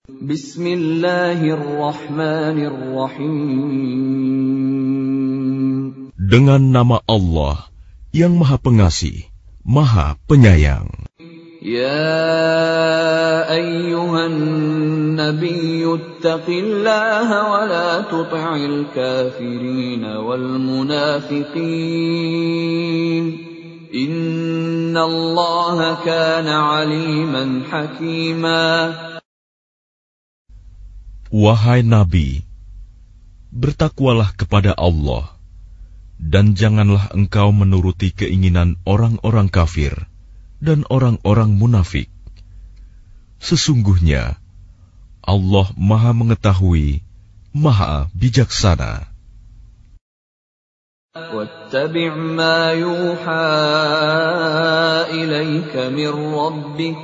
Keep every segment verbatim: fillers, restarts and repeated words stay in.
Bismillahirrahmanirrahim. Dengan nama Allah yang Maha Pengasih, Maha Penyayang. Ya ayyuhan nabiyyu ittaqillaha wa la tuti'il kafirin wal munafiqin. Innallaha kana 'aliman hakima. Wahai Nabi, bertakwalah kepada Allah, dan janganlah engkau menuruti keinginan orang-orang kafir dan orang-orang munafik. Sesungguhnya Allah Maha Mengetahui, Maha Bijaksana. Wattabi' ma yuha ilaika min rabbik.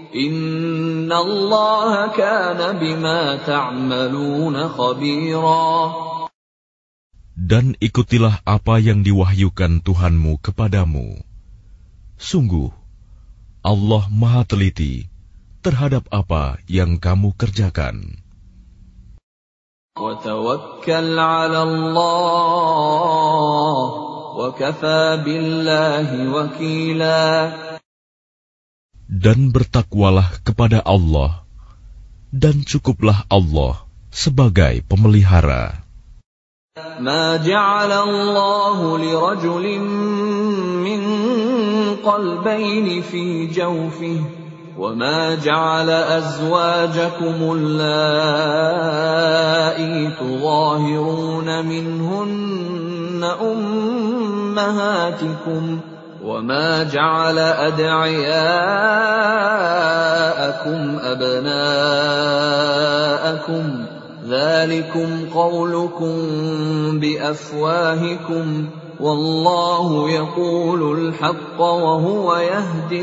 Innallaha kana bima ta'maluna khabira. Dan ikutilah apa yang diwahyukan Tuhanmu kepadamu. Sungguh, Allah Maha Teliti terhadap apa yang kamu kerjakan. Wa tawakkal 'ala Allah wa kafa billahi wakila. Dan bertakwalah kepada Allah, dan cukuplah Allah sebagai pemelihara. Ma ja'ala Allahu li rajulin min qalbayni fi jawfihi, wa ma ja'ala azwajakum allati tudahiruna minhunna ummahatikum. وَمَا جَعَلَ أَدْعِيَاءَكُمْ أَبْنَاءَكُمْ ذَلِكُمْ قَوْلُكُمْ بِأَفْوَاهِكُمْ وَاللَّهُ يَقُولُ الْحَقَّ وَهُوَ يَهْدِي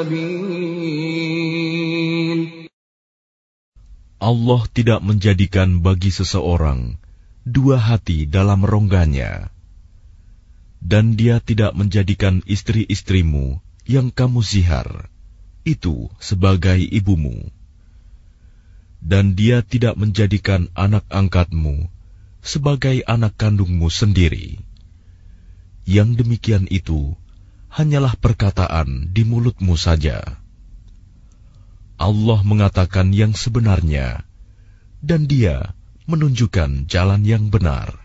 السَّبِيلَ. Allah tidak menjadikan bagi seseorang dua hati dalam rongganya. Dan Dia tidak menjadikan istri-istrimu yang kamu zihar itu sebagai ibumu. Dan Dia tidak menjadikan anak angkatmu sebagai anak kandungmu sendiri. Yang demikian itu hanyalah perkataan di mulutmu saja. Allah mengatakan yang sebenarnya, dan Dia menunjukkan jalan yang benar.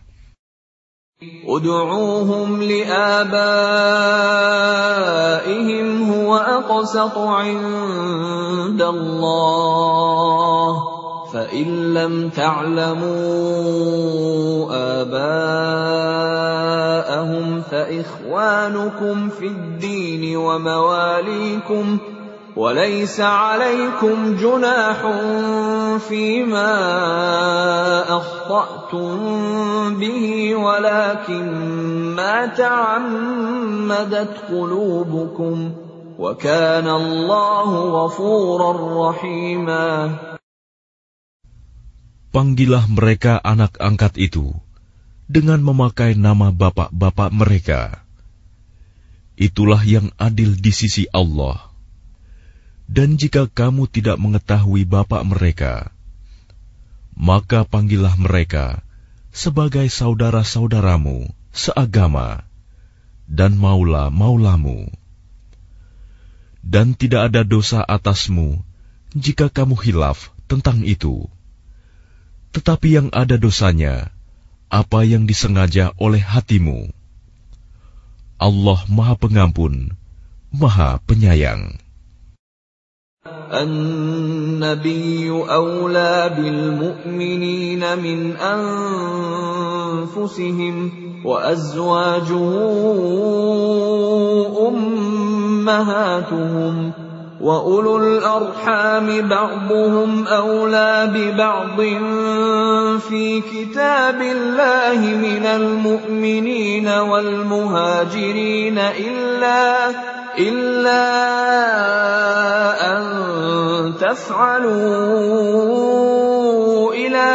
Ud'uuhum li'abaihim huwa aqsatu 'inda Allah, fa in lam ta'lamu abaahum fa ikhwanukum fid din wa mawalikum. وَلَيْسَ عَلَيْكُمْ جُنَاحٌ فِيمَا أَخْطَأْتُمْ بِهِ وَلَكِنْ مَا تَعَمَّدَتْ قُلُوبُكُمْ وَكَانَ اللَّهُ غَفُورًا رَحِيمًا. Panggillah mereka anak angkat itu dengan memakai nama bapak-bapak mereka. Itulah yang adil di sisi Allah. Dan jika kamu tidak mengetahui bapak mereka, maka panggillah mereka sebagai saudara-saudaramu seagama dan maula-maulamu. Dan tidak ada dosa atasmu jika kamu khilaf tentang itu. Tetapi yang ada dosanya, apa yang disengaja oleh hatimu. Allah Maha Pengampun, Maha Penyayang. النبي أولى بالمؤمنين من أنفسهم وأزواجه أمهاتهم وأولو الأرحام بعضهم أولى ببعض في كتاب الله من المؤمنين والمهاجرين إلا إلا أن تفعلوا إلى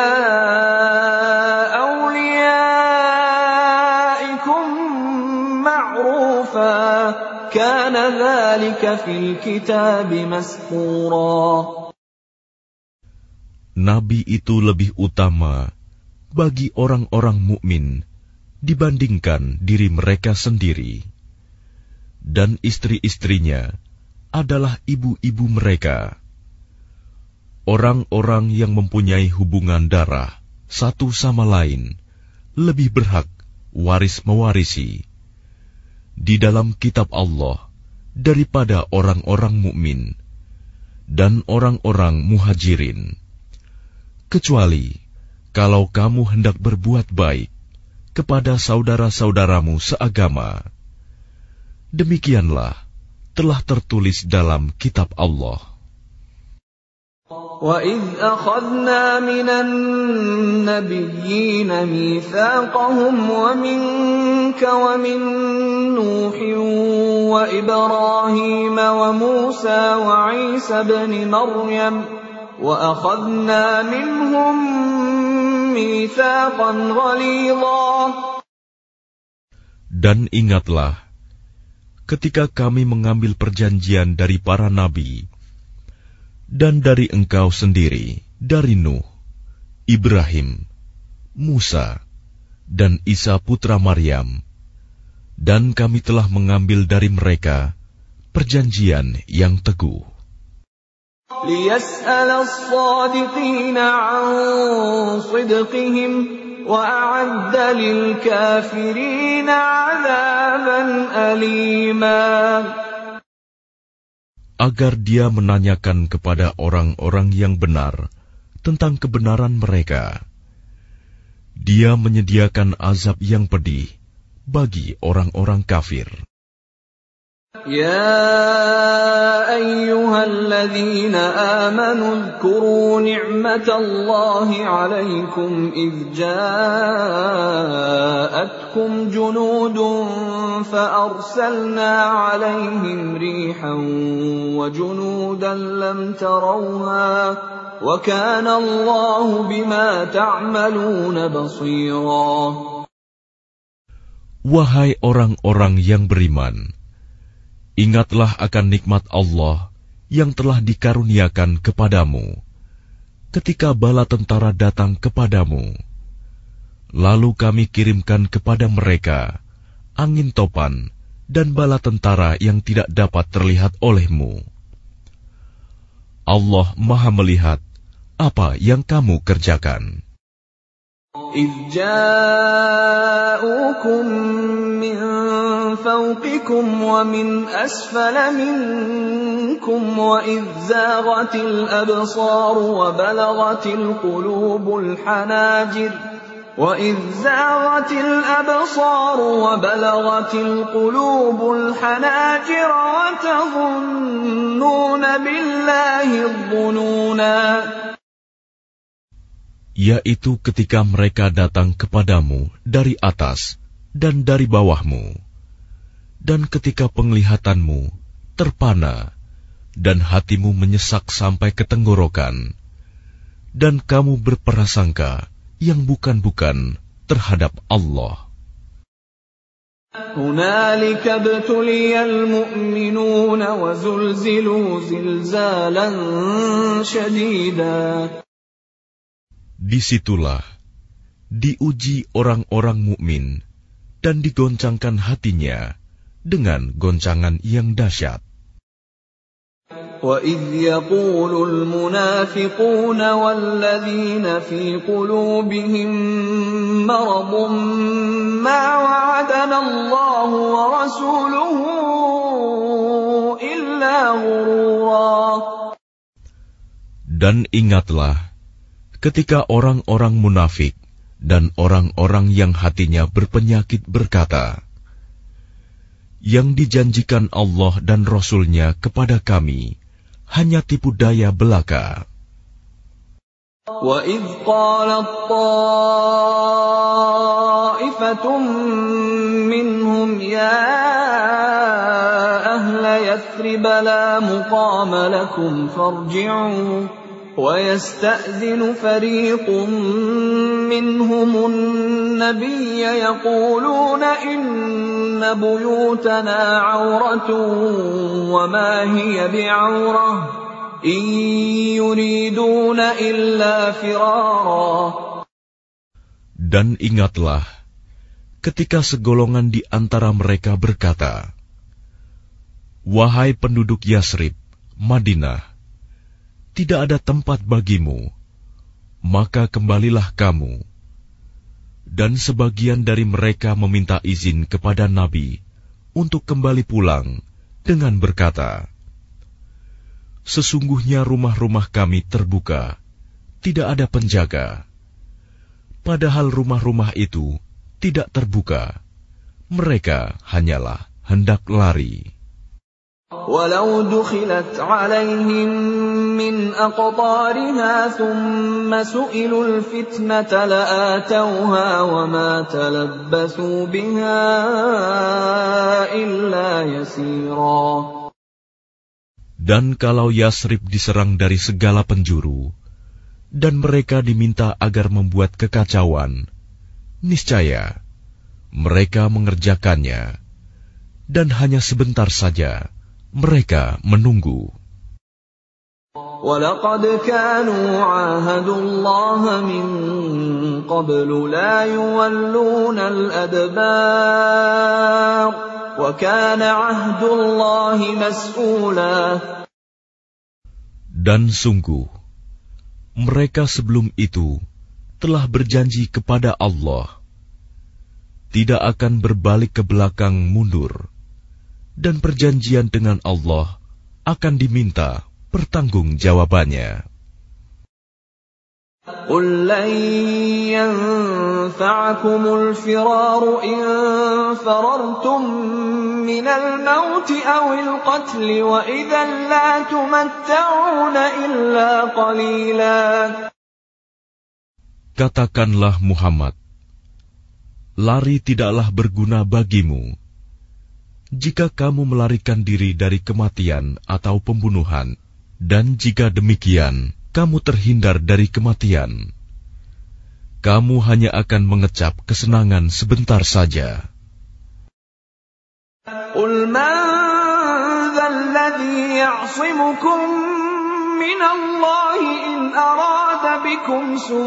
أوليائكم معروفا كان ذلك في الكتاب مسطورا. nabi itu lebih utama bagi orang-orang mukmin dibandingkan diri mereka sendiri, dan istri-istrinya adalah ibu-ibu mereka. Orang-orang yang mempunyai hubungan darah satu sama lain lebih berhak waris mewarisi di dalam kitab Allah daripada orang-orang mukmin dan orang-orang muhajirin, kecuali kalau kamu hendak berbuat baik kepada saudara-saudaramu seagama. Demikianlah telah tertulis dalam kitab Allah. وَإِذْ أَخَذْنَا مِنَ النَّبِيِّينَ مِيثَاقَهُمْ وَمِنكَ وَمِن نُّوحٍ وَإِبْرَاهِيمَ وَمُوسَى وَعِيسَى ابْنِ مَرْيَمَ وَأَخَذْنَا مِنْهُم مِّيثَاقًا غَلِيظًا. Dan ingatlah ketika kami mengambil perjanjian dari para nabi dan dari engkau sendiri, dari Nuh, Ibrahim, Musa, dan Isa putra Maryam, dan kami telah mengambil dari mereka perjanjian yang teguh. لِيَسْأَلَ الصَّادِقِينَ عَنْ صِدْقِهِمْ وَأَعَدَّ لِلْكَافِرِينَ عَذَابًا أَلِيمًا. Agar dia menanyakan kepada orang-orang yang benar tentang kebenaran mereka. Dia menyediakan azab yang pedih bagi orang-orang kafir. يَا أَيُّهَا الَّذِينَ آمَنُوا اذْكُرُوا نِعْمَةَ اللَّهِ عَلَيْكُمْ إِذْ جَاءَتْكُمْ جُنُودٌ فَأَرْسَلْنَا عَلَيْهِمْ رِيحًا وَجُنُودًا لَّمْ تَرَوْهَا وَكَانَ اللَّهُ بِمَا تَعْمَلُونَ بَصِيرًا. Wahai orang-orang yang beriman, ingatlah akan nikmat Allah yang telah dikaruniakan kepadamu ketika bala tentara datang kepadamu. Lalu kami kirimkan kepada mereka angin topan dan bala tentara yang tidak dapat terlihat olehmu. Allah Maha melihat apa yang kamu kerjakan. إِذْ جَاءُوكُم مِّن فَوْقِكُمْ وَمِنْ أَسْفَلَ مِنكُمْ وَإِذْ زَاغَتِ الْأَبْصَارُ وَبَلَغَتِ الْقُلُوبُ الْحَنَاجِرَ وَإِذْ زَاغَتِ الْأَبْصَارُ وَبَلَغَتِ الْقُلُوبُ الْحَنَاجِرَ وَتَظُنُّونَ بِاللَّهِ الظُّنُونَا. Yaitu ketika mereka datang kepadamu dari atas dan dari bawahmu, dan ketika penglihatanmu terpana dan hatimu menyesak sampai ke tenggorokan, dan kamu berprasangka yang bukan-bukan terhadap Allah. هُنَالِكَ ابْتُلِيَ الْمُؤْمِنُونَ وَزُلْزِلُوا زِلْزَالًا شَدِيدًا. Disitulah diuji orang-orang mukmin dan digoncangkan hatinya dengan goncangan yang dahsyat. وَإِذْ يَقُولُ الْمُنَافِقُونَ وَالَّذِينَ فِي قُلُوبِهِم مَّرَضٌ مَّا وَعَدَنَا اللَّهُ وَرَسُولُهُ إِلَّا غُرُورًا. Dan ingatlah ketika orang-orang munafik dan orang-orang yang hatinya berpenyakit berkata, yang dijanjikan Allah dan Rasul-Nya kepada kami hanya tipu daya belaka. وَإِذْ قَالَتْ طَائِفَةٌ مِّنْهُمْ يَا أَهْلَ يَثْرِبَ لَا مُقَامَ لَكُمْ فَارْجِعُوا وَيَسْتَأْذِنُ فَرِيقٌ مِّنْهُمُ النَّبِيَّ يَقُولُونَ إِنَّ بُيُوتَنَا عَوْرَةٌ وَمَا هِيَ بِعَوْرَةٍ إن يريدون إلا فرارا. Dan ingatlah ketika segolongan di antara mereka berkata, "Wahai penduduk Yasrib, Madinah, tidak ada tempat bagimu, maka kembalilah kamu." Dan sebagian dari mereka meminta izin kepada Nabi untuk kembali pulang dengan berkata, "Sesungguhnya rumah-rumah kami terbuka, tidak ada penjaga." Padahal rumah-rumah itu tidak terbuka, mereka hanyalah hendak lari. Walau dukhilat alaihim min aqtariha thumma su'ilul fitnata la'atawha wa ma talabbathu biha illa yasira. Dan kalau Yasrib diserang dari segala penjuru, dan mereka diminta agar membuat kekacauan, niscaya mereka mengerjakannya, dan hanya sebentar saja mereka menunggu. وَلَقَدْ كَانُوا عَاهَدُوا اللَّهَ مِنْ قَبْلُ لَا يُوَلُّونَ الْأَدْبَارَ وَكَانَ عَهْدُ اللَّهِ مَسْئُولًا. Dan sungguh, mereka sebelum itu telah berjanji kepada Allah, tidak akan berbalik ke belakang mundur, dan perjanjian dengan Allah akan diminta pertanggungjawabannya. قُلْ لَنْ يَنْفَعَكُمُ الْفِرَارُ إِنْ فَرَرْتُمْ مِنَ الْمَوْتِ أَوِ الْقَتْلِ وَإِذًا لَا تُمَتَّعُونَ إِلَّا قَلِيلًا. Katakanlah Muhammad, lari tidaklah berguna bagimu. Jika kamu melarikan diri dari kematian atau pembunuhan, dan jika demikian, kamu terhindar dari kematian, kamu hanya akan mengecap kesenangan sebentar saja. قُلْ مَنْ ذَا الَّذِي يَعْصِمُكُمْ مِنَ اللَّهِ إِنْ أَرَادَ بِكُمْ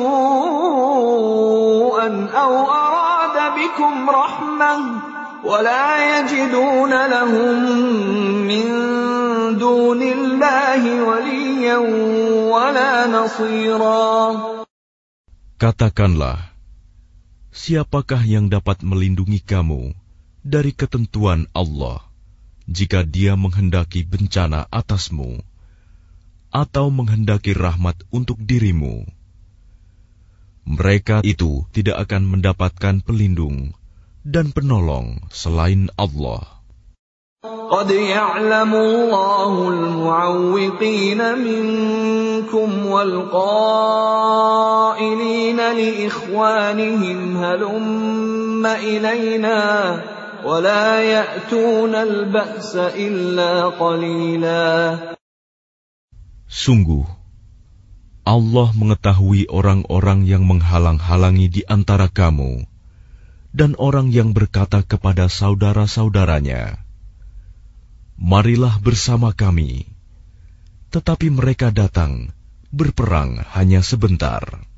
سُوءًا أَوْ أَرَادَ بِكُمْ رَحْمَةً وَلَا يَجِدُونَ لَهُم مِّن دُونِ اللَّهِ وَلِيًّا وَلَا نَصِيرًا. Katakanlah, siapakah yang dapat melindungi kamu dari ketentuan Allah jika Dia menghendaki bencana atasmu atau menghendaki rahmat untuk dirimu? Mereka itu tidak akan mendapatkan pelindung dan penolong selain Allah. قَدْ يَعْلَمُ اللَّهُ الْمُعَوِّقِينَ مِنكُمْ وَالْقَائِلِينَ لِإِخْوَانِهِمْ هَلُمَّ إِلَيْنَا وَلَا يَأْتُونَ الْبَأْسَ إِلَّا قَلِيلًا. Sungguh, Allah mengetahui orang-orang yang menghalang-halangi di antara kamu, dan orang yang berkata kepada saudara-saudaranya, "Marilah bersama kami," tetapi mereka datang berperang hanya sebentar.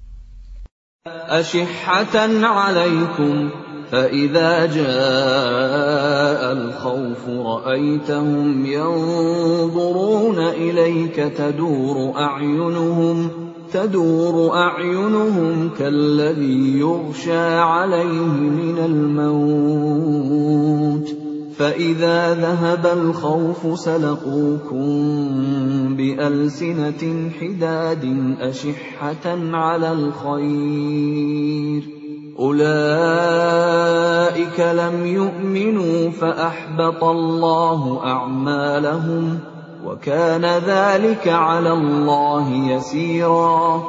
أَشِحَّةً عَلَيْكُمْ فَإِذَا جَاءَ الْخَوْفُ رَأَيْتَهُمْ يَنْظُرُونَ إِلَيْكَ تَدُورُ أَعْيُنُهُمْ تدور أعينهم كالذي يغشى عليه من الموت فإذا ذهب الخوف سلقوكم بألسنة حداد أشحة على الخير أولئك لم يؤمنوا فأحبط الله أعمالهم وَكَانَ ذَلِكَ عَلَى اللَّهِ يَسِيرًا.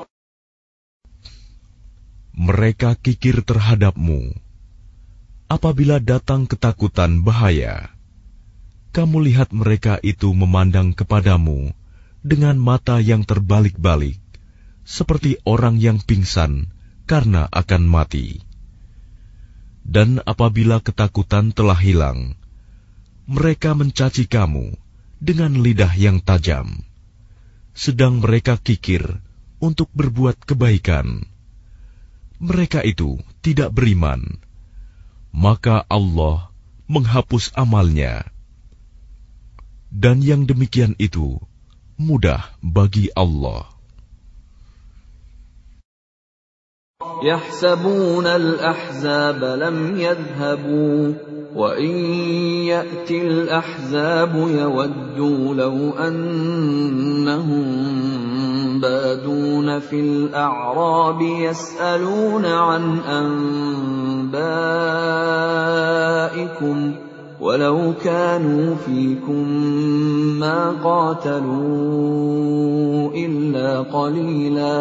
Mereka kikir terhadapmu. Apabila datang ketakutan bahaya, kamu lihat mereka itu memandang kepadamu dengan mata yang terbalik-balik, seperti orang yang pingsan karena akan mati. Dan apabila ketakutan telah hilang, mereka mencaci kamu dengan lidah yang tajam. sedang mereka kikir untuk berbuat kebaikan. Mereka itu tidak beriman, maka Allah menghapus amalnya. Dan yang demikian itu mudah bagi Allah. يحسبون الأحزاب لم يذهبوا وإن يأتي الأحزاب يودوا لو أنهم بادون في الأعراب يسألون عن أنبائكم ولو كانوا فيكم ما قاتلوا إلا قليلا.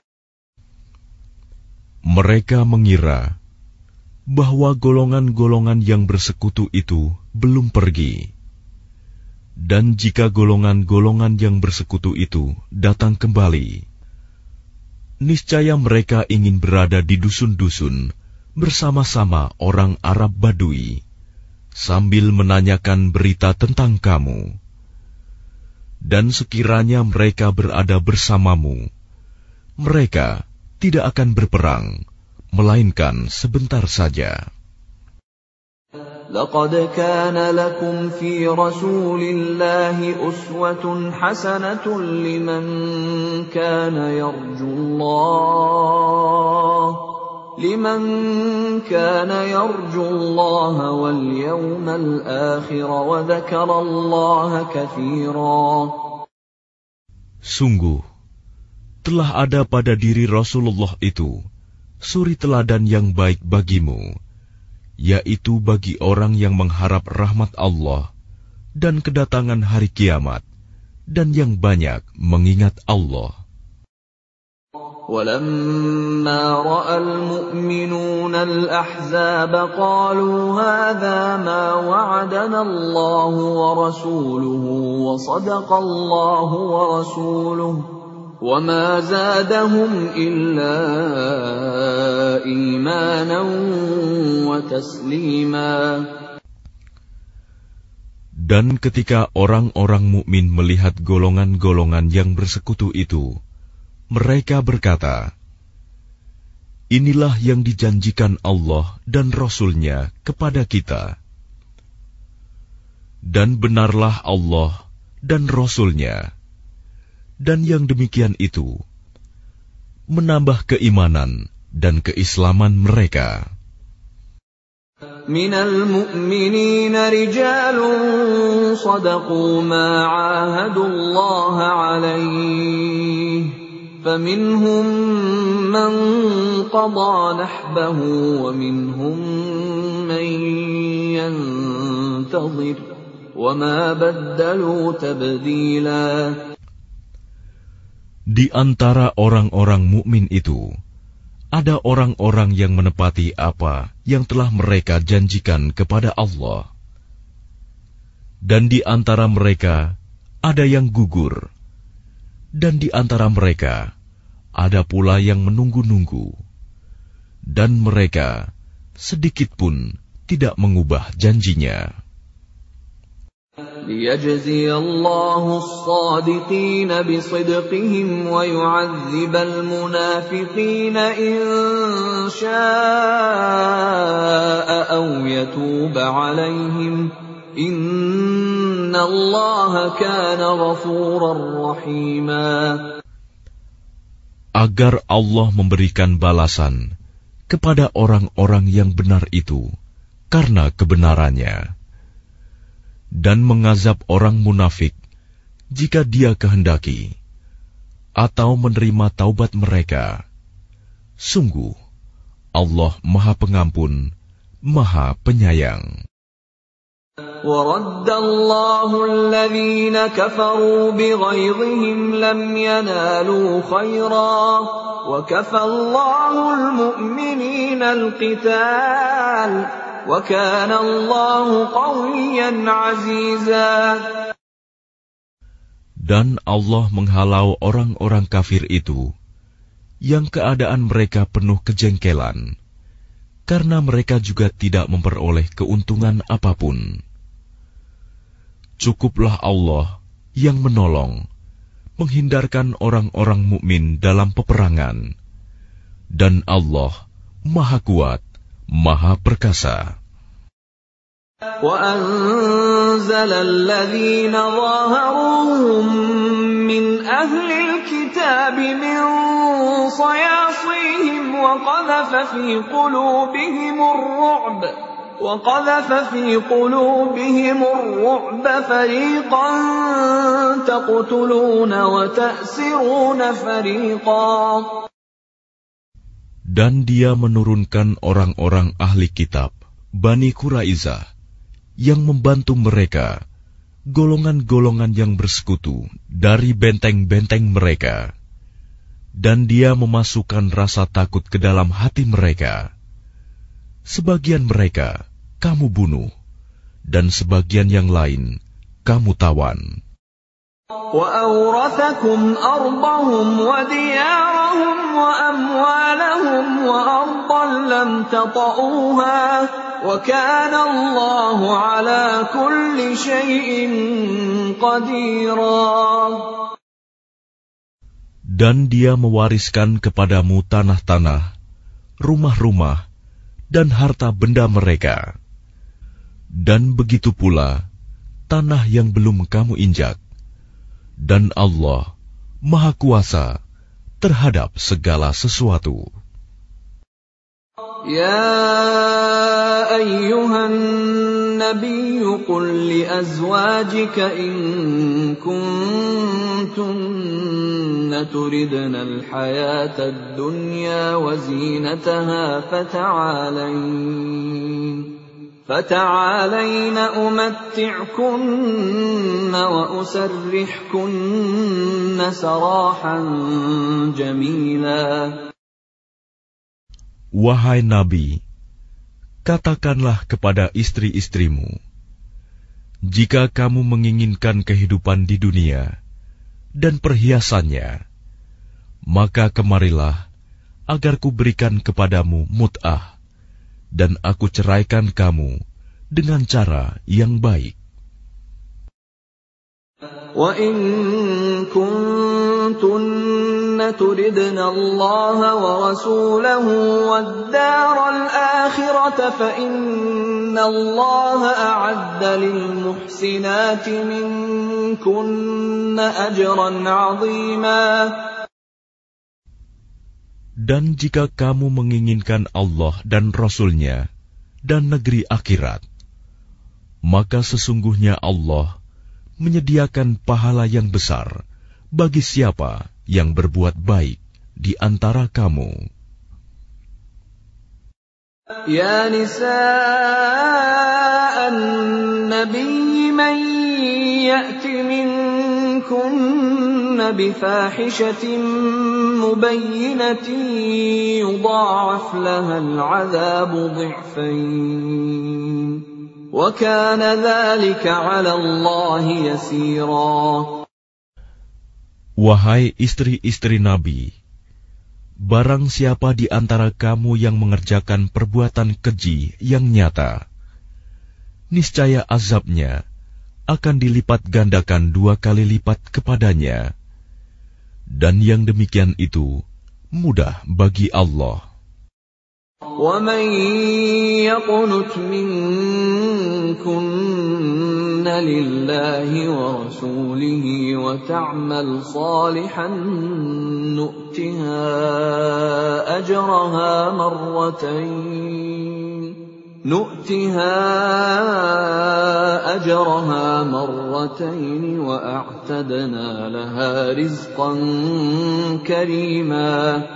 Mereka mengira bahwa golongan-golongan yang bersekutu itu belum pergi. Dan jika golongan-golongan yang bersekutu itu datang kembali, niscaya mereka ingin berada di dusun-dusun bersama-sama orang Arab Badui, sambil menanyakan berita tentang kamu. Dan sekiranya mereka berada bersamamu, mereka tidak akan berperang, melainkan sebentar saja. لقد كان لكم في رسول الله أسوة حسنة لمن كان يرجو الله لمن كان يرجو الله واليوم الآخر وذكر الله كثيرا. Sungguh, telah ada pada diri Rasulullah itu suri teladan yang baik bagimu, yaitu bagi orang yang mengharap rahmat Allah dan kedatangan hari kiamat, dan yang banyak mengingat Allah. وَلَمَّا رَأَى الْمُؤْمِنُونَ الْأَحْزَابَ قَالُوا هَذَا مَا وَعَدَنَا اللَّهُ وَرَسُولُهُ وَصَدَقَ اللَّهُ وَرَسُولُهُ وَمَا زَادَهُمْ إِلَّا إِيمَانًا وَتَسْلِيمًا. Dan ketika orang-orang mukmin melihat golongan-golongan yang bersekutu itu, mereka berkata, inilah yang dijanjikan Allah dan Rasul-Nya kepada kita. Dan benarlah Allah dan Rasul-Nya. Dan yang demikian itu menambah keimanan dan keislaman mereka. Minal mu'minina rijalun sadaqu ma 'ahadullaha 'alaihi faminhum man qada nahbahu wa minhum man yantazir wa ma baddalu tabdila. Di antara orang-orang mukmin itu, ada orang-orang yang menepati apa yang telah mereka janjikan kepada Allah. Dan di antara mereka, ada yang gugur. Dan di antara mereka, ada pula yang menunggu-nunggu. Dan mereka, sedikit pun tidak mengubah janjinya. لِيَجْزِيَ اللَّهُ الصَّادِقِينَ بِصِدْقِهِمْ وَيُعَذِّبَ الْمُنَافِقِينَ إِن شَاءَ أَوْ يَتُوبَ عَلَيْهِمْ إِنَّ اللَّهَ كَانَ غَفُورًا رَّحِيمًا. Agar Allah memberikan balasan kepada orang-orang yang benar itu karena kebenarannya, dan mengazab orang munafik jika Dia kehendaki, atau menerima taubat mereka. Sungguh, Allah Maha Pengampun, Maha Penyayang. وَرَدَّ اللَّهُ الَّذِينَ كَفَرُوا بِغَيْظِهِمْ لَمْ يَنَالُوا خَيْرًا وَكَفَى اللَّهُ الْمُؤْمِنِينَ الْقِتَالَ وَكَانَ اللَّهُ قَوِيًّا عَزِيزًا. Dan Allah menghalau orang-orang kafir itu, yang keadaan mereka penuh kejengkelan, karena mereka juga tidak memperoleh keuntungan apapun. Cukuplah Allah yang menolong, menghindarkan orang-orang mukmin dalam peperangan. Dan Allah Maha Kuat, Maha Perkasa. وَأَنزَلَ الَّذِينَ ظَاهَرُوهُم مِّنْ أَهْلِ الْكِتَابِ مِنْ صَيَاصِيهِمْ وَقَذَفَ فِي قُلُوبِهِمُ الرُّعْبَ وَقَذَفَ فِي قُلُوبِهِمُ الرُّعْبَ فَرِيقًا تَقْتُلُونَ وَتَأْسِرُونَ فَرِيقًا. Dan Dia menurunkan orang-orang ahli kitab, Bani Quraizah, yang membantu mereka, golongan-golongan yang bersekutu dari benteng-benteng mereka. Dan Dia memasukkan rasa takut ke dalam hati mereka. Sebagian mereka kamu bunuh, dan sebagian yang lain kamu tawan. وَأَوْرَثَكُمْ أَرْضَهُمْ وَدِيَارَهُمْ وَأَمْوَالَهُمْ وَأَرْضًا لَّمْ تَطَئُوهَا وَكَانَ اللَّهُ عَلَى كُلِّ شَيْءٍ قَدِيرًا. Dan Dia mewariskan kepadamu tanah-tanah, rumah-rumah, dan harta benda mereka. Dan begitu pula tanah yang belum kamu injak. Dan Allah Maha Kuasa terhadap segala sesuatu. يا أيها النبي قل لأزواجك إن كنتن تردن الحياة الدنيا وزينتها فتعالين فتعالين أمتعكن وأسرحكن سراحا جميلا. Wahai Nabi, katakanlah kepada istri-istrimu, jika kamu menginginkan kehidupan di dunia dan perhiasannya, maka kemarilah agar kuberikan kepadamu mut'ah, dan aku ceraikan kamu dengan cara yang baik. وَإِن كُنتُنَّ تُرِدْنَ اللَّهَ وَرَسُولَهُ وَالدَّارَ الْآخِرَةَ فَإِنَّ اللَّهَ أَعَدَّ لِلْمُحْسِنَاتِ مِنكُنَّ أَجْرًا عَظِيمًا. Dan jika kamu menginginkan Allah dan Rasul-Nya dan negeri akhirat, maka sesungguhnya Allah menyediakan pahala yang besar bagi siapa yang berbuat baik di antara kamu. Ya nisa'an nabiyyi man ya'ti minkunna bifahishatin mubayyinatin yudha'af laha al'adhabu dhi'fayn. وَكَانَ ذَلِكَ عَلَى اللَّهِ يَسِيرًا. Wahai istri-istri Nabi, barang siapa di antara kamu yang mengerjakan perbuatan keji yang nyata, niscaya azabnya akan dilipat gandakan dua kali lipat kepadanya, dan yang demikian itu mudah bagi Allah. وَمَن يَقْنُتْ مِنكُنَّ لِلَّهِ وَرَسُولِهِ وَتَعْمَلْ صَالِحًا نُؤْتِهَا أَجْرَهَا مَرَّتَيْنِ نُؤْتِهَا أَجْرَهَا مَرَّتَيْنِ وَأَعْتَدْنَا لَهَا رِزْقًا كَرِيمًا.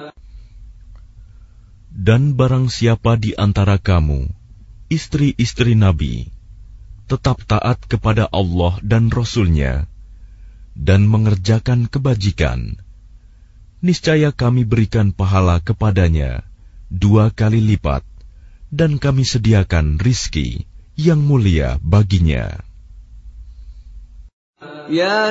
Dan barang siapa di antara kamu, istri-istri Nabi, tetap taat kepada Allah dan Rasul-Nya, dan mengerjakan kebajikan, niscaya kami berikan pahala kepadanya dua kali lipat, dan kami sediakan rizki yang mulia baginya. Ya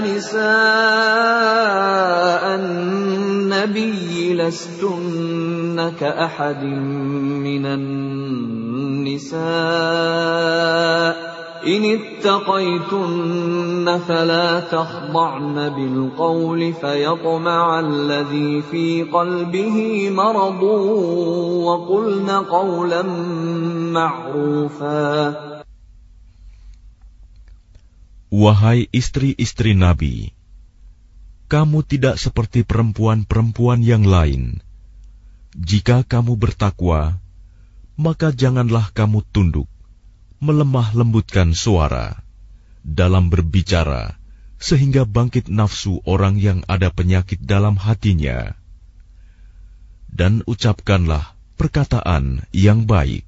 nisa'an nabiyyi lastunna ka'ahadin minan nisa' إن اتقيتن فلا تخضعن بالقول فيطمع الذي في قلبه مرض وقلن قولا معروفا. Wahai istri-istri Nabi, kamu tidak seperti perempuan-perempuan yang lain. Jika kamu bertakwa, maka janganlah kamu tunduk, melemah lembutkan suara dalam berbicara, sehingga bangkit nafsu orang yang ada penyakit dalam hatinya. Dan ucapkanlah perkataan yang baik.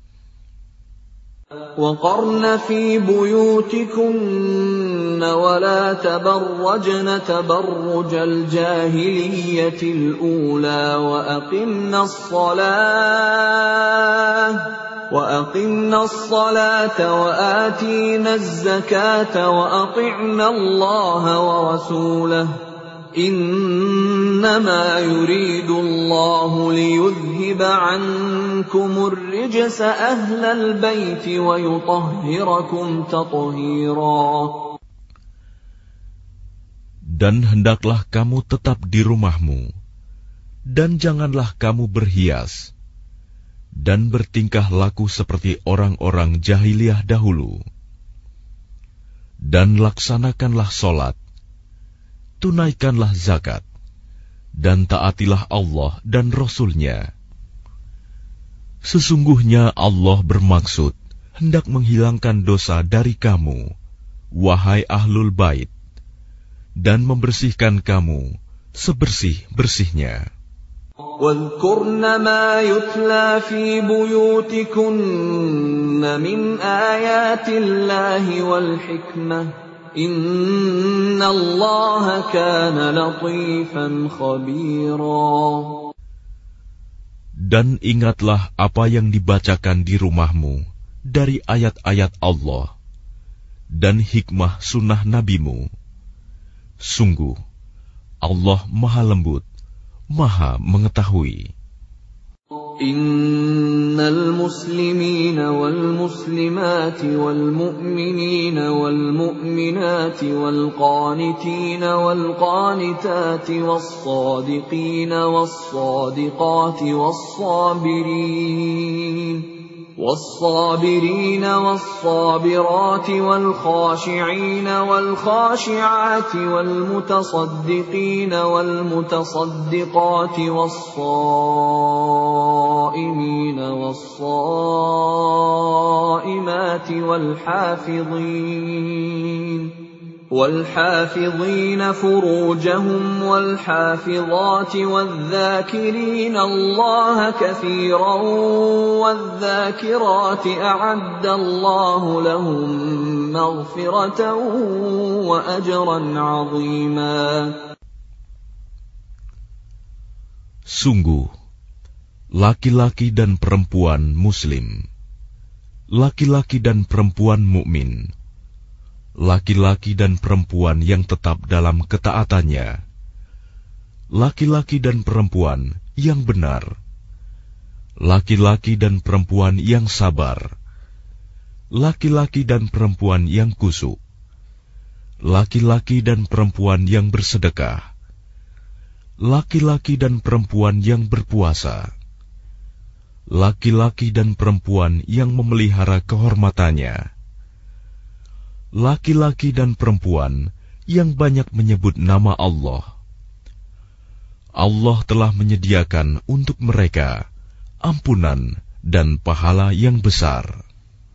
وَقَرْنَ فِي بُيُوتِكُنَّ وَلَا تَبَرَّجْنَ تَبَرُّجَ الْجَاهِلِيَّةِ الْأُولَى وَأَقِمْنَ الصَّلَاةَ وَأَقِمْنَ الصَّلَاةَ وَآتِينَ الزَّكَاةَ وَأَطِعْنَ اللَّهَ وَرَسُولَهُ إِنَّمَا يُرِيدُ اللَّهُ لِيُذْهِبَ عَنكُمُ الرِّجْسَ أَهْلَ الْبَيْتِ وَيُطَهِّرَكُمْ تَطْهِيرًا. Dan hendaklah kamu tetap di rumahmu, dan janganlah kamu berhias, dan bertingkah laku seperti orang-orang jahiliyah dahulu. Dan laksanakanlah solat, tunaikanlah zakat, dan taatilah Allah dan Rasul-Nya. Sesungguhnya Allah bermaksud hendak menghilangkan dosa dari kamu, wahai ahlul bait, dan membersihkan kamu sebersih-bersihnya. وَاذْكُرْنَ مَا يُتْلَى فِي بُيُوتِكُنَّ مِنْ آيَاتِ اللَّهِ وَالْحِكْمَةِ إِنَّ اللَّهَ كَانَ لَطِيفًا خَبِيرًا. Dan ingatlah apa yang dibacakan di rumahmu dari ayat-ayat Allah dan hikmah sunnah nabimu. Sungguh, Allah Maha Lembut, Maha Mengetahui. إن المسلمين والمسلمات والمؤمنين والمؤمنات والقانتين والقانتات والصادقين والصادقات والصابرين والصابرين والصابرات والخاشعين والخاشعات والمتصدقين والمتصدقات والصائمين والصائمات والحافظين والحافظين فروجهم والحافظات والذاكرين الله كثيرا والذاكرات أعد الله لهم مغفرة وأجرا عظيما. Sungguh, laki-laki dan perempuan muslim, laki-laki dan perempuan mukmin, laki-laki dan perempuan yang tetap dalam ketaatannya, laki-laki dan perempuan yang benar, laki-laki dan perempuan yang sabar, laki-laki dan perempuan yang kusuk, laki-laki dan perempuan yang bersedekah, laki-laki dan perempuan yang berpuasa, laki-laki dan perempuan yang memelihara kehormatannya, laki-laki dan perempuan yang banyak menyebut nama Allah. Allah telah menyediakan untuk mereka ampunan dan pahala yang besar.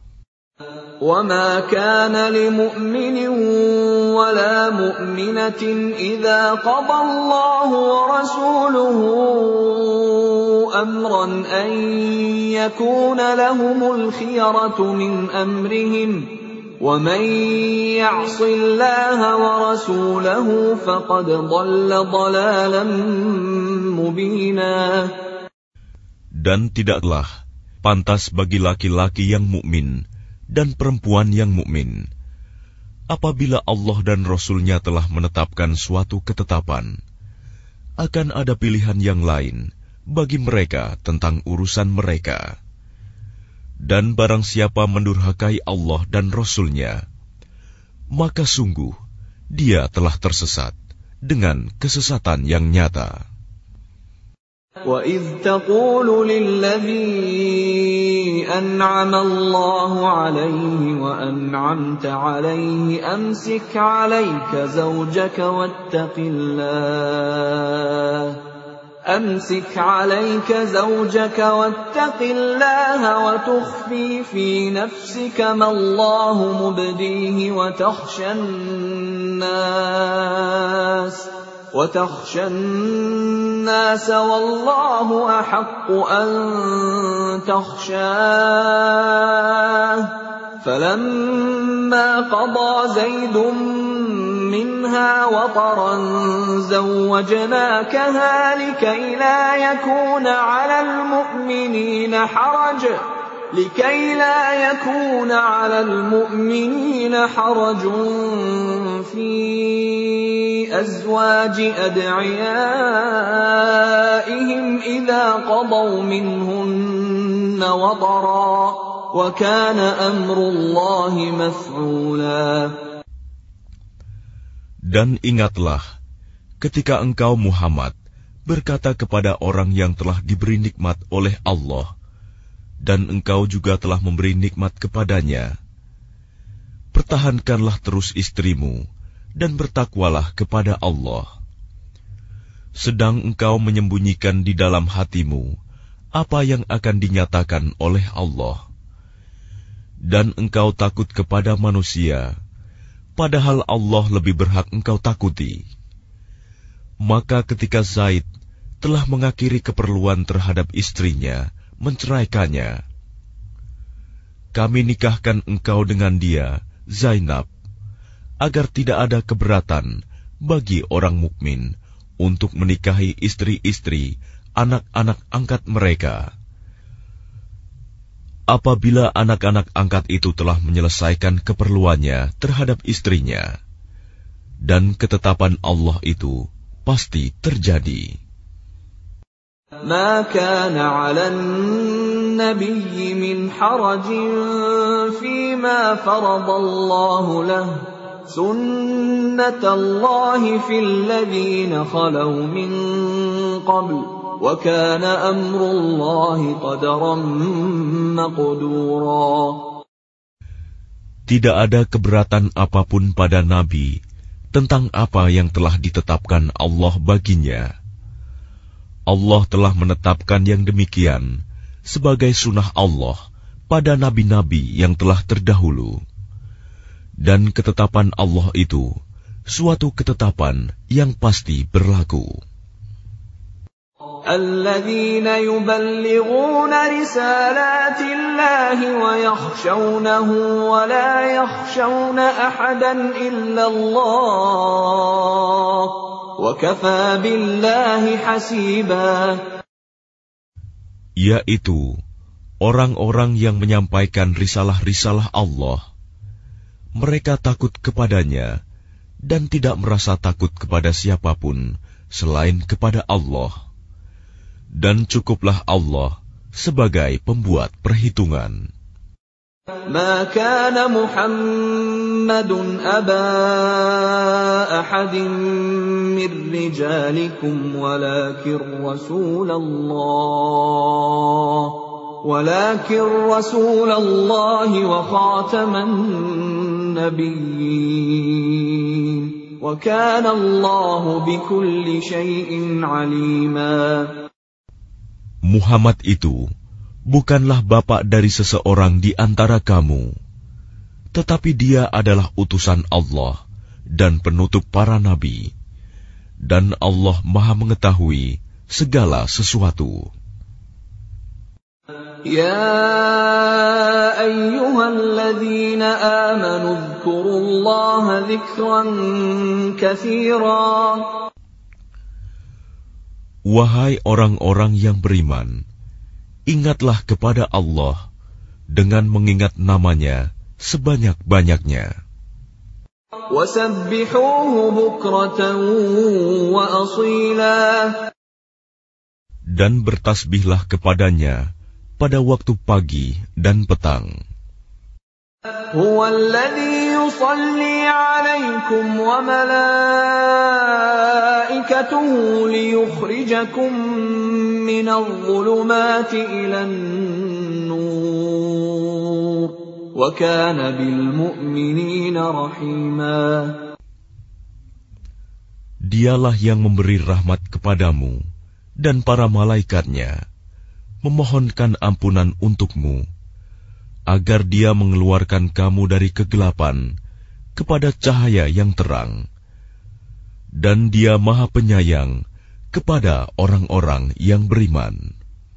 وَمَا كَانَ لِمُؤْمِنٍ وَلَا مُؤْمِنَةٍ إِذَا قَضَى اللَّهُ وَرَسُولُهُ أَمْرًا أَن يَكُونَ لَهُمُ الْخِيَرَةُ مِنْ أَمْرِهِمْ وَمَنْ يَعْصِ اللَّهَ وَرَسُولَهُ فَقَدْ ضَلَّ ضَلَالًا مُبِينًا. Dan tidaklah pantas bagi laki-laki yang mukmin dan perempuan yang mukmin apabila Allah dan Rasul-Nya telah menetapkan suatu ketetapan, akan ada pilihan yang lain bagi mereka tentang urusan mereka, Dan barang siapa mendurhakai Allah dan Rasul-Nya, maka sungguh dia telah tersesat dengan kesesatan yang nyata. وَإِذْ تَقُولُ لِلَّذِي أَنْعَمَ اللَّهُ عَلَيْهِ وَأَنْعَمْتَ عَلَيْهِ أَمْسِكْ عَلَيْكَ زَوْجَكَ وَاتَّقِ اللَّهَ أمسك عليك زوجك واتق الله وتخفي في نفسك ما الله مبديه وتخشى الناس وتخشى الناس والله أحق أن تخشاه فلما قضى زيد منها وطرا زوجناكها لكي لا يكون على المؤمنين حرج لكي لا يكون على المؤمنين حرج في أزواج أدعيائهم إذا قضوا منهن وطرا وكان أمر الله مفعولا. Dan ingatlah, ketika engkau Muhammad berkata kepada orang yang telah diberi nikmat oleh Allah, dan engkau juga telah memberi nikmat kepadanya, pertahankanlah terus istrimu, dan bertakwalah kepada Allah. Sedang engkau menyembunyikan di dalam hatimu apa yang akan dinyatakan oleh Allah, dan engkau takut kepada manusia, padahal Allah lebih berhak engkau takuti. Maka ketika Zaid telah mengakhiri keperluan terhadap istrinya, menceraikannya, kami nikahkan engkau dengan dia, Zainab, agar tidak ada keberatan bagi orang mukmin untuk menikahi istri-istri anak-anak angkat mereka. Apabila anak-anak angkat itu telah menyelesaikan keperluannya terhadap istrinya, dan ketetapan Allah itu pasti terjadi. ما كان على النبي من حرج فيما فرض الله له سنة الله في الذين خلوا من قبل وَكَانَ أَمْرُ اللَّهِ قَدَرًا مَّقْدُورًا. Tidak ada keberatan apapun pada Nabi tentang apa yang telah ditetapkan Allah baginya. Allah telah menetapkan yang demikian sebagai sunnah Allah pada nabi-nabi yang telah terdahulu. Dan ketetapan Allah itu suatu ketetapan yang pasti berlaku. الذين يبلغون رسالات الله ويخشونه ولا يخشون أحدا إلا الله وكفى بالله حسيبا. Yaitu orang-orang yang menyampaikan risalah-risalah Allah. Mereka takut kepadanya dan tidak merasa takut kepada siapapun selain kepada Allah. Dan cukuplah Allah sebagai pembuat perhitungan. ما كان محمد أبا أحد من رجالكم ولكن رسول الله ولكن رسول الله وخاتم النبيين وكان الله بكل شيء عليما. Muhammad itu bukanlah bapak dari seseorang di antara kamu, tetapi dia adalah utusan Allah dan penutup para nabi, dan Allah Maha mengetahui segala sesuatu. Ya ayyuhalladzina amanu dzkurullaha dzikran katsira. Wahai orang-orang yang beriman, ingatlah kepada Allah dengan mengingat namanya sebanyak-banyaknya. Wasabbihuhu bukratan wa asila. Dan bertasbihlah kepadanya pada waktu pagi dan petang. هو الذي يصلي عليكم وملائكته ليخرجكم من الظلمات إلى النور وكان بالمؤمنين رحيما. Dialah yang memberi rahmat kepadamu dan para malaikatnya, memohonkan ampunan untukmu, agar Dia mengeluarkan kamu dari kegelapan kepada cahaya yang terang. Dan Dia Maha Penyayang kepada orang-orang yang beriman.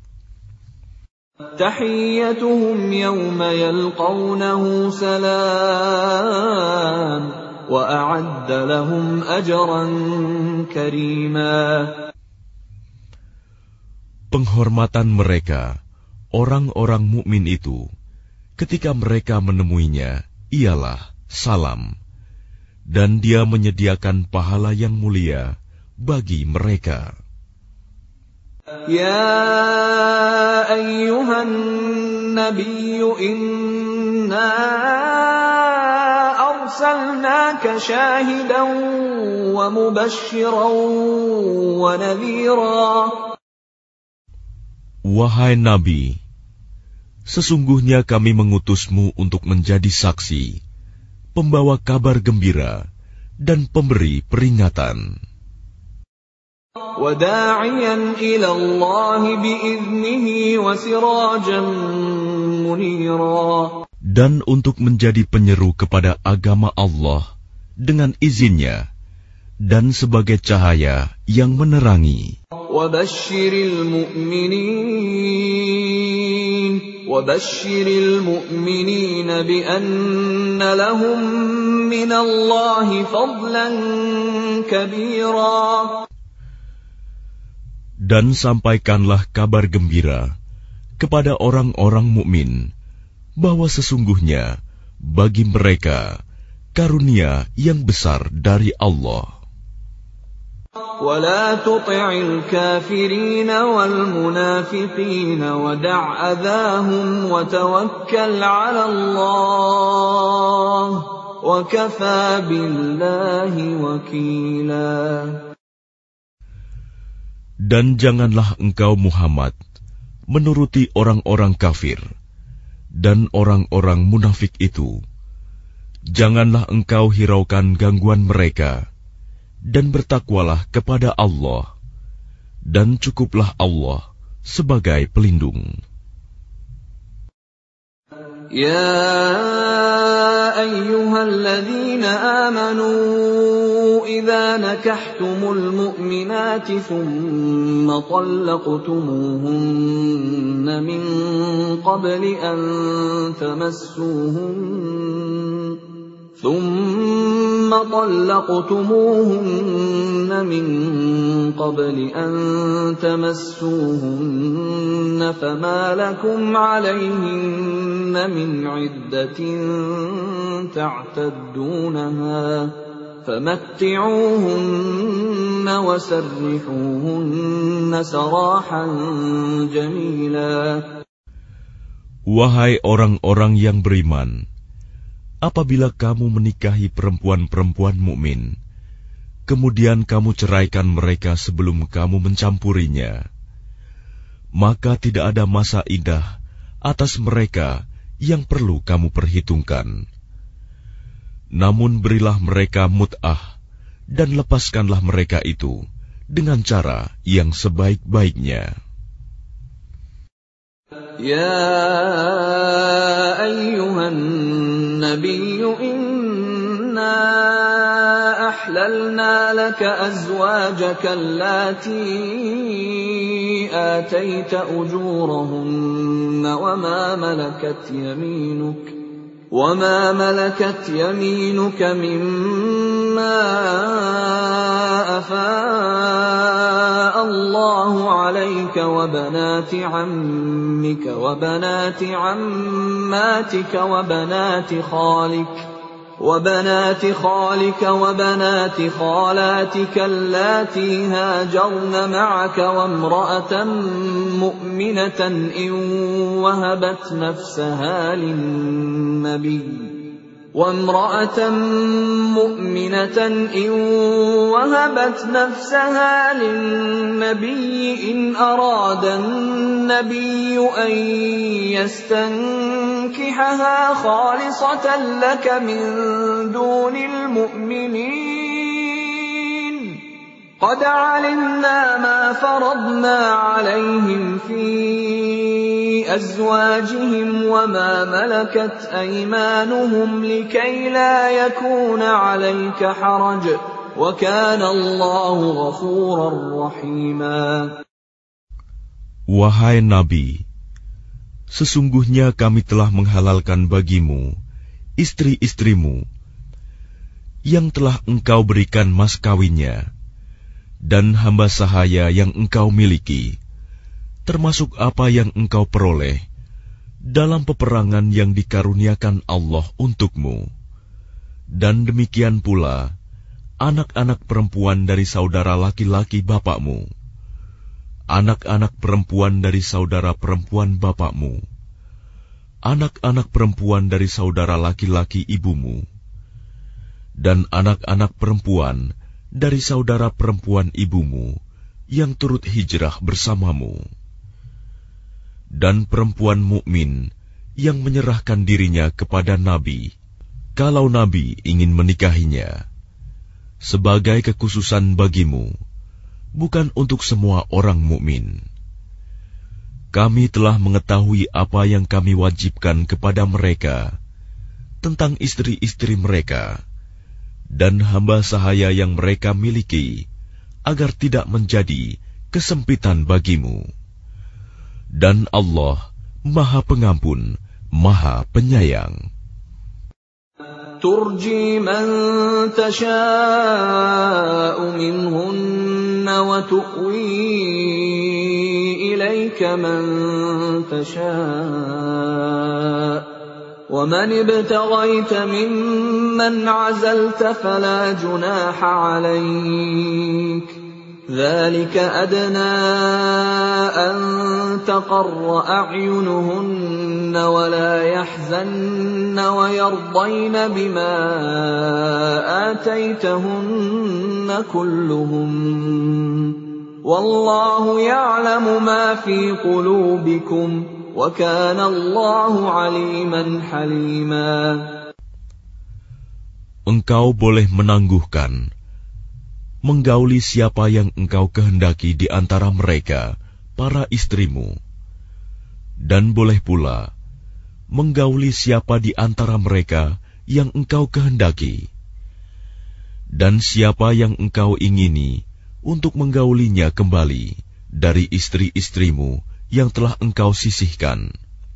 Tahiyyatuhum yawma yalqawnahu salam wa a'adda lahum ajran karima. Penghormatan mereka, orang-orang mukmin itu, ketika mereka menemuinya, ialah salam, dan Dia menyediakan pahala yang mulia bagi mereka. Ya ayyuhan nabiyyu inna arsalnaka syahidan wa mubasysyiran wa nadhira. Wahai Nabi, sesungguhnya kami mengutusmu untuk menjadi saksi, pembawa kabar gembira, dan pemberi peringatan. وَدَاعِيًا إِلَى اللَّهِ بِإِذْنِهِ وَسِرَاجًا مُنِيرًا. Dan untuk menjadi penyeru kepada agama Allah dengan izinnya, dan sebagai cahaya yang menerangi. وَبَشِّرِ الْمُؤْمِنِينَ وَبَشِّرِ الْمُؤْمِنِينَ بِأَنَّ لَهُم مِّنَ اللَّهِ فَضْلًا كَبِيرًا. Dan sampaikanlah kabar gembira kepada orang-orang mukmin bahwa sesungguhnya bagi mereka karunia yang besar dari Allah. وَلَا تُطِعِ الْكَافِرِينَ وَالْمُنَافِقِينَ وَدَعْ أَذَاهُمْ وَتَوَكَّلْ عَلَى اللَّهِ وَكَفَى بِاللَّهِ وَكِيلًا. Dan janganlah engkau Muhammad menuruti orang-orang kafir dan orang-orang munafik itu. Janganlah engkau hiraukan gangguan mereka, dan bertakwalah kepada Allah, dan cukuplah Allah sebagai pelindung. يا أيها الذين آمنوا إذا نكحتم المؤمنات ثم طلقتموهن من قبل أن تمسوهن ثم طلقتموهن من قبل أن تمسوهن فما لكم عليهن من عدة تعتدونها فمتعوهن وسرحوهن سراحا جميلا. Wahai orang-orang yang beriman, apabila kamu menikahi perempuan-perempuan mukmin, kemudian kamu ceraikan mereka sebelum kamu mencampurinya, maka tidak ada masa indah atas mereka yang perlu kamu perhitungkan. Namun berilah mereka mut'ah dan lepaskanlah mereka itu dengan cara yang sebaik-baiknya. Ya ayyuhan nabiyyu inna ahlalna laka azwajaka allati atayta ujurahunna wa ma malakat yaminuk وَمَا مَلَكَتْ يَمِينُكَ مِمَّا أَفَاءَ اللَّهُ عَلَيْكَ وَبَنَاتِ عَمِّكَ وَبَنَاتِ عَمَّاتِكَ وَبَنَاتِ خَالِكَ وبنات خالك وبنات خالاتك اللاتي هاجرن معك وامرأة مؤمنة إن وهبت نفسها للنبي وامرأة مؤمنة إن وهبت نفسها للنبي إن أراد النبي أن يستنكحها خالصة لك من دون المؤمنين قد علمنا ما فرضنا عليهم في أزواجهم وما ملكت أيمانهم لكي لا يكون عليك حرج وكان الله غفورا رحيما. Wahai Nabi, sesungguhnya kami telah menghalalkan bagimu istri-istrimu yang telah engkau berikan mas kawinnya dan hamba sahaya yang engkau miliki, termasuk apa yang engkau peroleh dalam peperangan yang dikaruniakan Allah untukmu, dan demikian pula anak-anak perempuan dari saudara laki-laki bapakmu, anak-anak perempuan dari saudara perempuan bapakmu, anak-anak perempuan dari saudara laki-laki ibumu, dan anak-anak perempuan dari saudara perempuan ibumu yang turut hijrah bersamamu, dan perempuan mukmin yang menyerahkan dirinya kepada Nabi, kalau Nabi ingin menikahinya, sebagai kekhususan bagimu, bukan untuk semua orang mukmin. Kami telah mengetahui apa yang kami wajibkan kepada mereka tentang istri-istri mereka dan hamba sahaya yang mereka miliki, agar tidak menjadi kesempitan bagimu. Dan Allah Maha Pengampun, Maha Penyayang. ترجي من تشاء منهن وتؤوي إليك من تشاء ومن ابتغيت ممن عزلت فلا جناح عليك ذلك أدنى أن تقر أعينهن ولا يحزن ويرضين بما آتيتهن كلهم والله يعلم ما في قلوبكم وكان الله عليما حليما. Engkau boleh menangguhkan, menggauli siapa yang engkau kehendaki di antara mereka, para istrimu, dan boleh pula menggauli siapa di antara mereka yang engkau kehendaki, dan siapa yang engkau ingini untuk menggaulinya kembali dari istri-istrimu yang telah engkau sisihkan.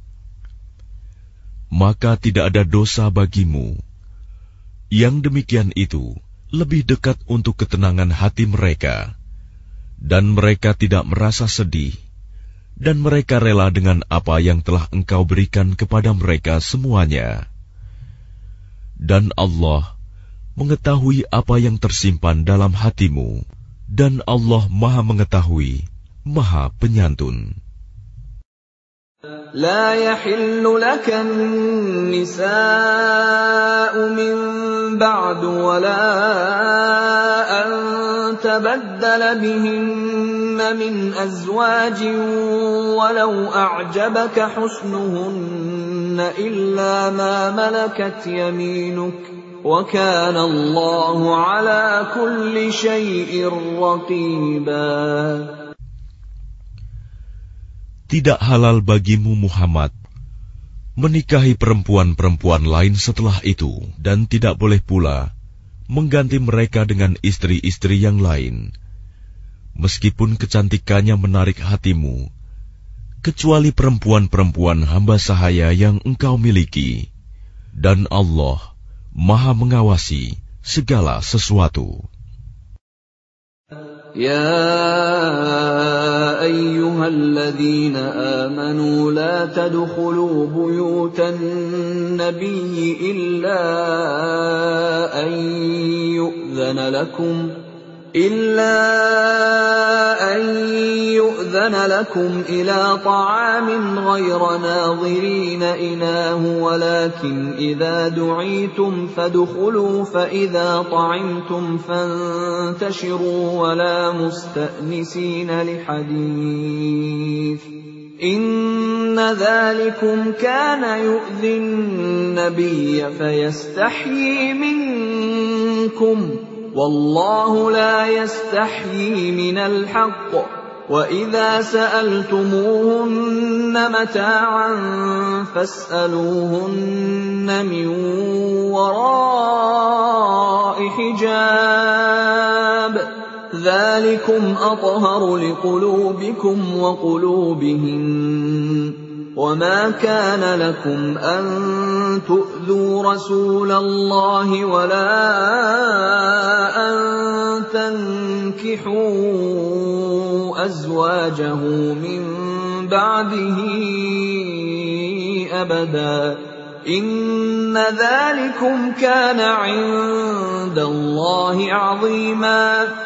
Maka tidak ada dosa bagimu. Yang demikian itu lebih dekat untuk ketenangan hati mereka, dan mereka tidak merasa sedih, dan mereka rela dengan apa yang telah engkau berikan kepada mereka semuanya. Dan Allah mengetahui apa yang tersimpan dalam hatimu, dan Allah Maha Mengetahui, Maha Penyantun. لا يحل لك النساء من بعد ولا أن تبدل بهن من أزواج ولو أعجبك حسنهن إلا ما ملكت يمينك وكان الله على كل شيء رقيبا. Tidak halal bagimu Muhammad menikahi perempuan-perempuan lain setelah itu, dan tidak boleh pula mengganti mereka dengan istri-istri yang lain, meskipun kecantikannya menarik hatimu, kecuali perempuan-perempuan hamba sahaya yang engkau miliki, dan Allah Maha mengawasi segala sesuatu. يا أيها الذين آمنوا لا تدخلوا بيوت النبي إلا أن يؤذن لكم إلا أن يؤذن لكم إلى طعام غير ناظرين إناه ولكن إذا دعيتم فادخلوا فإذا طعمتم فانتشروا ولا مستأنسين لحديث إن ذلكم كان يؤذي النبي فيستحيي منكم والله لا يستحيي من الحق وإذا سألتموهن متاعا فاسألوهن من وراء حجاب ذلكم أطهر لقلوبكم وقلوبهن وما كان لكم أن تؤذوا رسول الله ولا أن تنكحوا أزواجه من بعده أبدا إن ذلكم كان عند الله عظيما.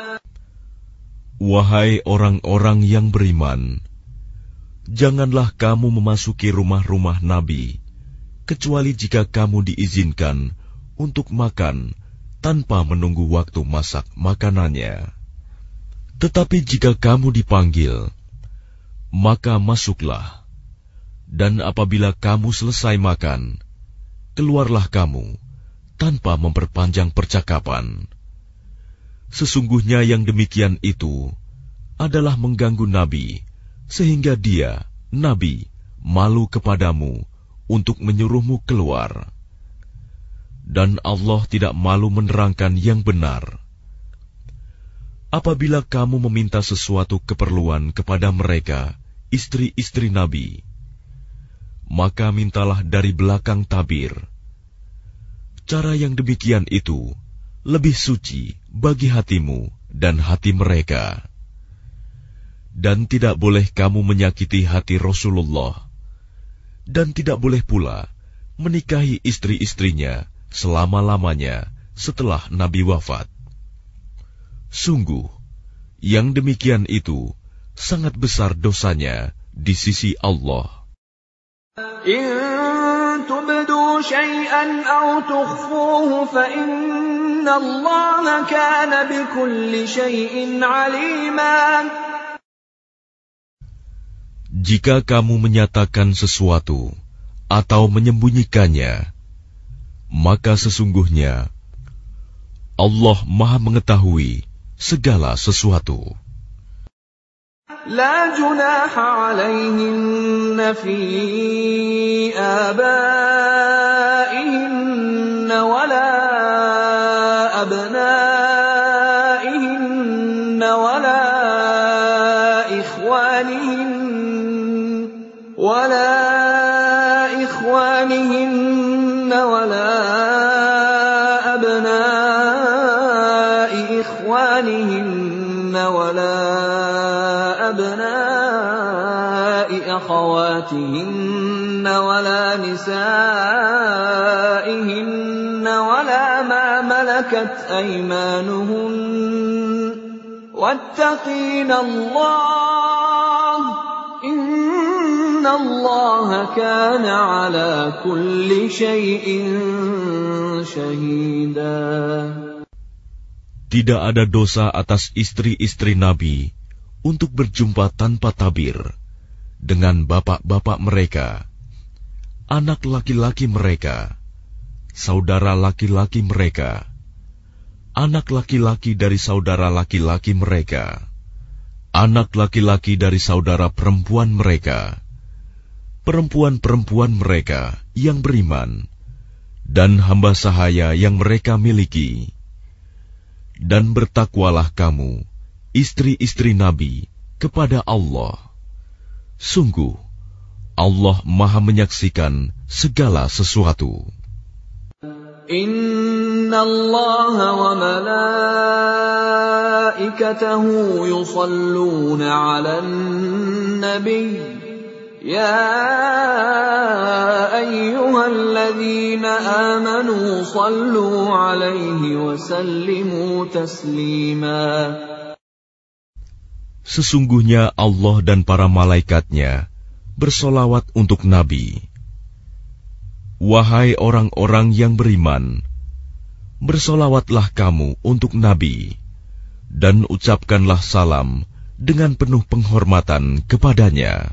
Wahai orang-orang yang beriman, janganlah kamu memasuki rumah-rumah Nabi, kecuali jika kamu diizinkan untuk makan tanpa menunggu waktu masak makanannya. Tetapi jika kamu dipanggil, maka masuklah, dan apabila kamu selesai makan, keluarlah kamu tanpa memperpanjang percakapan. Sesungguhnya yang demikian itu adalah mengganggu Nabi, sehingga dia, Nabi, malu kepadamu untuk menyuruhmu keluar. Dan Allah tidak malu menerangkan yang benar. Apabila kamu meminta sesuatu keperluan kepada mereka, istri-istri Nabi, maka mintalah dari belakang tabir. Cara yang demikian itu lebih suci bagi hatimu dan hati mereka. Dan tidak boleh kamu menyakiti hati Rasulullah, dan tidak boleh pula menikahi istri-istrinya selama-lamanya setelah Nabi wafat. Sungguh, yang demikian itu sangat besar dosanya di sisi Allah. إن تبدوا شيئا أو تخفوه فإن الله كان بكل شيء عليما. Jika kamu menyatakan sesuatu atau menyembunyikannya, maka sesungguhnya Allah Maha mengetahui segala sesuatu. لا جناح عليهن في آبائهن ولا أبنائهن ولا إخوانهن ولا إخوانهن ولا أبناء إخوانهن ولا أبناء أخواتهن ولا نسائهن ولا ما ملكت أيمانهن واتقين الله إن الله كان على كل شيء شهيدا. Tidak ada dosa atas istri-istri Nabi untuk berjumpa tanpa tabir dengan bapak-bapak mereka, anak laki-laki mereka, saudara laki-laki mereka, anak laki-laki dari saudara laki-laki mereka, anak laki-laki dari saudara perempuan mereka, perempuan-perempuan mereka yang beriman, dan hamba sahaya yang mereka miliki. Dan bertakwalah kamu, istri-istri Nabi, kepada Allah. Sungguh, Allah Maha menyaksikan segala sesuatu. Inna Allah wa malaikatahu yusalluna 'alan nabiy ya ayyuhalladzina amanu sallu 'alaihi wa sallimu taslima. Sesungguhnya Allah dan para malaikatnya bersolawat untuk Nabi. Wahai orang-orang yang beriman, bersolawatlah kamu untuk Nabi, dan ucapkanlah salam dengan penuh penghormatan kepadanya.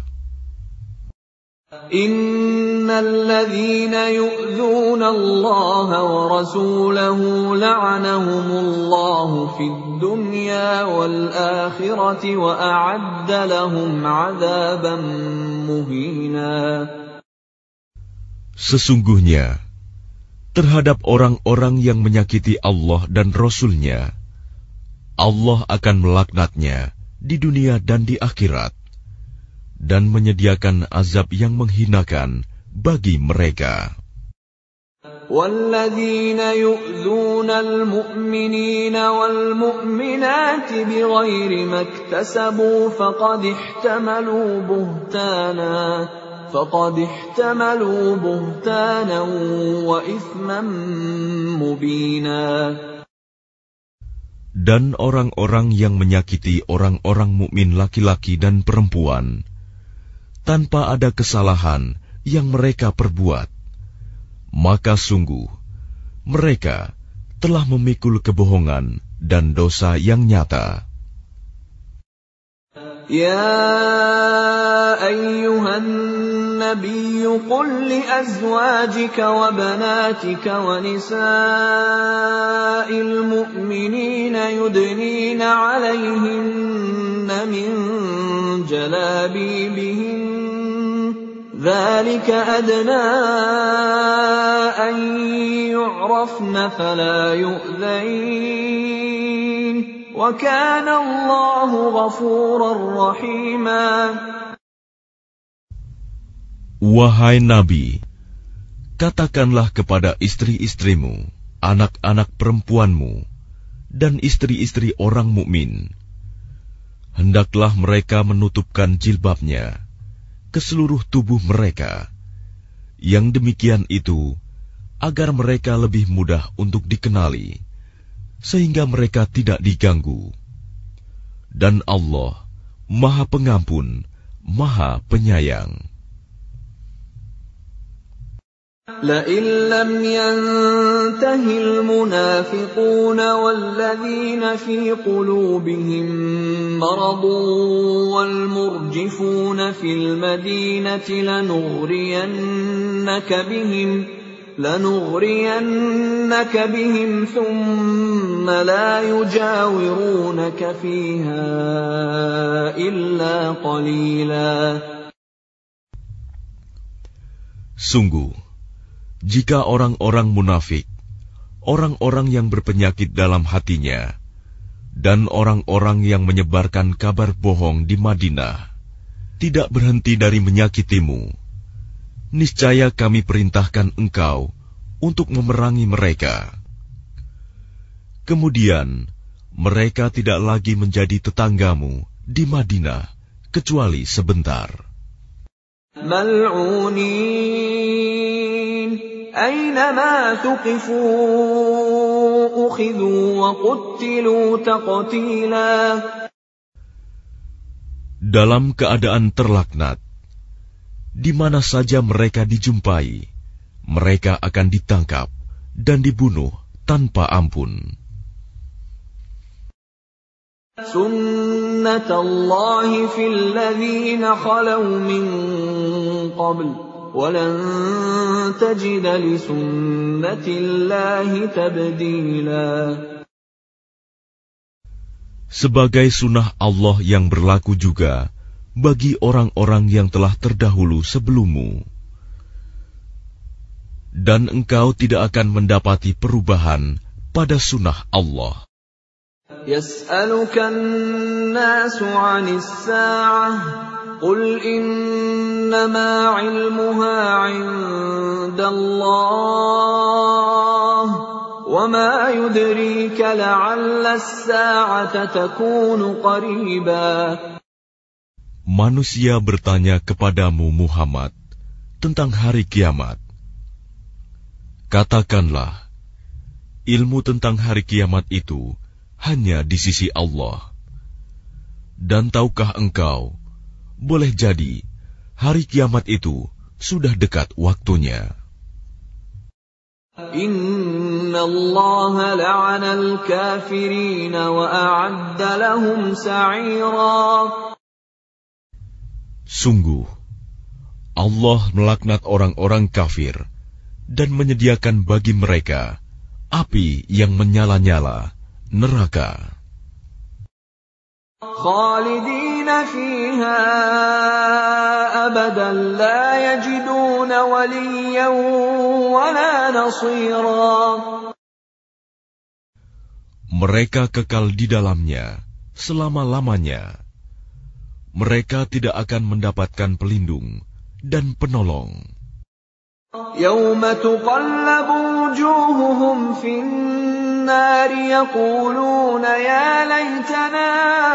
Innalladzina yu'dzuna Allah wa rasulahu la'anahumullahu fid dunya wal akhirati wa a'adda lahum 'adzaban muhina. Sesungguhnya, terhadap orang-orang yang menyakiti Allah dan Rasul-Nya, Allah akan melaknatnya di dunia dan di akhirat, dan menyediakan azab yang menghinakan bagi mereka. وَالَّذِينَ يُؤْذُونَ الْمُؤْمِنِينَ وَالْمُؤْمِنَاتِ بِغَيْرِ مَا اكْتَسَبُوا فَقَدِ احْتَمَلُوا بُهْتَانًا فَقَدِ احْتَمَلُوا بُهْتَانًا وَإِثْمًا مُبِينًا. Dan orang-orang yang menyakiti orang-orang mukmin laki-laki dan perempuan tanpa ada kesalahan yang mereka perbuat, maka sungguh mereka telah memikul kebohongan dan dosa yang nyata. Ya ayyuhan nabiyyu qul li azwajika wa banatika wa nisa'il mu'minina yudnina 'alayhinna min jalabibihin ذلك أدنى أن يعرفن فلا يؤذين وكان الله غفورا رحيما. Wahai Nabi, katakanlah kepada istri-istrimu, anak-anak perempuanmu, dan istri-istri orang mukmin, hendaklah mereka menutupkan jilbabnya ke seluruh tubuh mereka. Yang demikian itu agar mereka lebih mudah untuk dikenali, sehingga mereka tidak diganggu. Dan Allah Maha Pengampun, Maha Penyayang. لئن لم ينته المنافقون والذين في قلوبهم مرض والمرجفون في المدينة لنغرينك بهم لنغرينك بهم ثم لا يجاورونك فيها إلا قليلا. Sungguh, jika orang-orang munafik, orang-orang yang berpenyakit dalam hatinya, dan orang-orang yang menyebarkan kabar bohong di Madinah, tidak berhenti dari menyakitimu, niscaya kami perintahkan engkau untuk memerangi mereka. Kemudian, mereka tidak lagi menjadi tetanggamu di Madinah, kecuali sebentar. Mal'unin أينما ثقفوا أخذوا وقتلوا تقتيلا. Dalam keadaan terlaknat, di mana saja mereka dijumpai, mereka akan ditangkap dan dibunuh tanpa ampun. Sunnatullahi fil ladzina khalaw min qabl وَلَن تَجِدَ لِسُنَّةِ اللَّهِ تَبْدِيلًا. Sebagai sunnah Allah yang berlaku juga bagi orang-orang yang telah terdahulu sebelummu. Dan engkau tidak akan mendapati perubahan pada sunnah Allah. Yas'alukan nasu 'anis sa'ah قل إنما علمها عند الله وَمَا يُدْرِيكَ لَعَلَّ السَّاعَةَ تَكُونُ قَرِيبًا. Manusia bertanya kepadamu Muhammad tentang hari kiamat. Katakanlah, ilmu tentang hari kiamat itu hanya di sisi Allah. Dan tahukah engkau, boleh jadi hari kiamat itu sudah dekat waktunya. Inna Allah la'ana al-kafirin wa a'adda lahum sa'ira. Sungguh, Allah melaknat orang-orang kafir dan menyediakan bagi mereka api yang menyala-nyala, neraka. Khalidina fiha abadan la yajiduna waliyan wala nasira. Mereka kekal di dalamnya selama-lamanya. Mereka tidak akan mendapatkan pelindung dan penolong. Yawma tuqallabu wujuhuhum fin النار يقولون يا ليتنا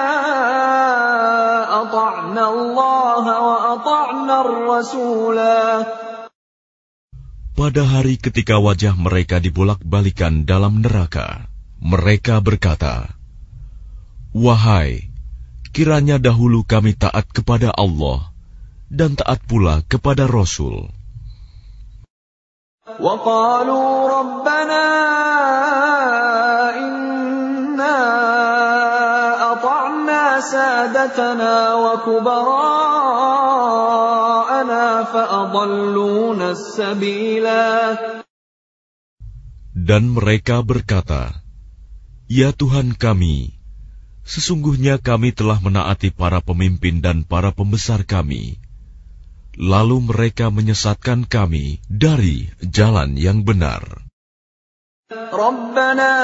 أطعنا الله وأطعنا الرسولا. Pada hari ketika wajah mereka dibolak-balikan dalam neraka, mereka berkata, "Wahai, kiranya dahulu kami taat kepada Allah dan taat pula kepada Rasul." وَقَالُوا رَبَّنَا إِنَّا أَطَعْنَا سَادَتَنَا وَكُبَرَاءَنَا فَأَضَلُّونَا السَّبِيلَا. Dan mereka berkata, "Ya Tuhan kami, sesungguhnya kami telah menaati para pemimpin dan para pembesar kami. Lalu mereka menyesatkan kami dari jalan yang benar. Rabbana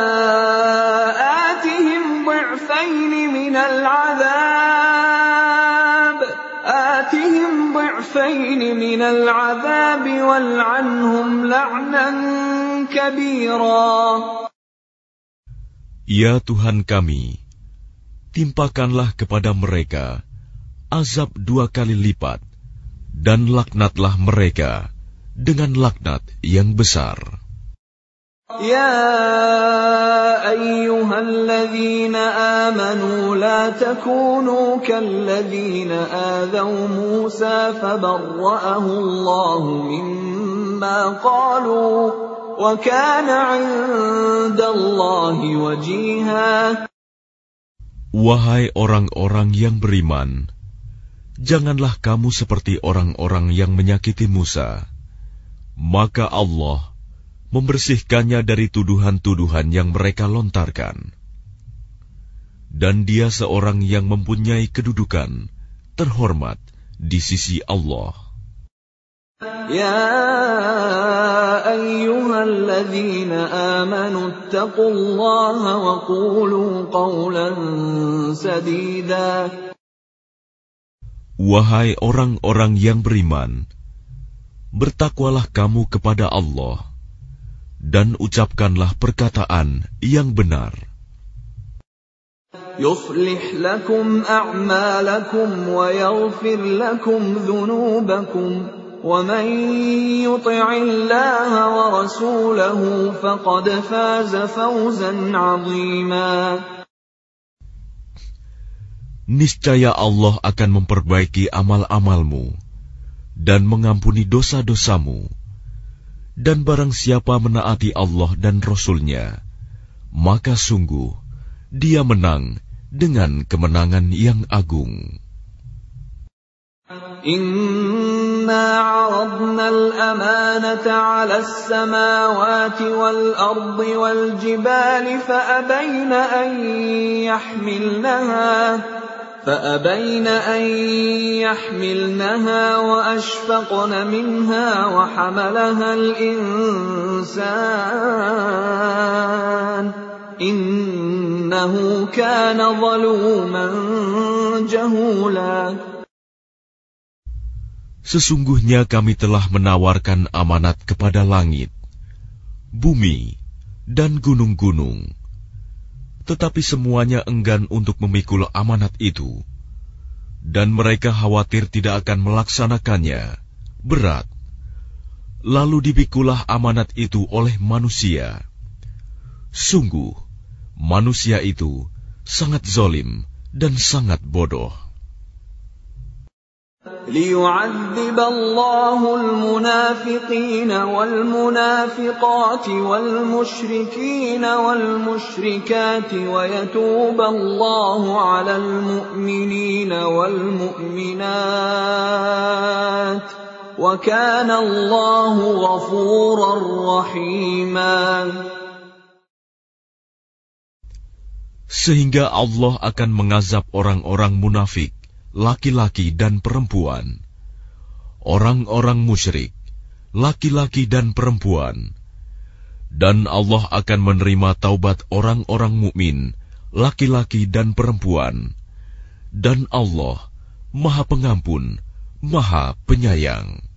atihim dhi'faini minal 'adzab atihim dhi'faini minal 'adzab wal'anhum la'nan kabira. Ya Tuhan kami, timpakanlah kepada mereka azab dua kali lipat, dan laknatlah mereka dengan laknat yang besar. Ya ayyuhalladzina amanu la takunu kalladzina adaw Musa fabarra'ahu Allah mimma qalu wa kana 'indallahi wajiha. Wahai orang-orang yang beriman, janganlah kamu seperti orang-orang yang menyakiti Musa. Maka Allah membersihkannya dari tuduhan-tuduhan yang mereka lontarkan. Dan dia seorang yang mempunyai kedudukan terhormat di sisi Allah. Ya ayyuhalladzina amanu ittaqullaha wa qulu qawlan sadida. Wahai orang-orang yang beriman, bertakwalah kamu kepada Allah, dan ucapkanlah perkataan yang benar. Yuslih lakum a'malakum wa yaghfir lakum dhunubakum, wa man yuti'illaha wa rasulahu faqad faza fawzan 'azima. Niscaya Allah akan memperbaiki amal-amalmu dan mengampuni dosa-dosamu. Dan barang siapa menaati Allah dan Rasul-Nya, maka sungguh dia menang dengan kemenangan yang agung. Inna 'aradna al-amanata 'ala as-samawati wal-ardi wal-jibali fa'abayna an yahmilnaha فأبين أن يحملنها وأشفقن منها وحملها الإنسان إنه كان ظلوما جهولا. Sesungguhnya kami telah menawarkan amanat kepada langit, bumi, dan gunung-gunung. Tetapi semuanya enggan untuk memikul amanat itu, dan mereka khawatir tidak akan melaksanakannya, berat. Lalu dipikulah amanat itu oleh manusia. Sungguh, manusia itu sangat zalim dan sangat bodoh. ليعذب الله المنافقين والمنافقات والمشركين والمشركات ويتوب الله على المؤمنين والمؤمنات وكان الله غفورا رحيما. Sehingga Allah akan mengazab orang-orang munafik, laki-laki dan perempuan, orang-orang musyrik, laki-laki dan perempuan, dan Allah akan menerima taubat orang-orang mukmin, laki-laki dan perempuan, dan Allah Maha Pengampun, Maha Penyayang.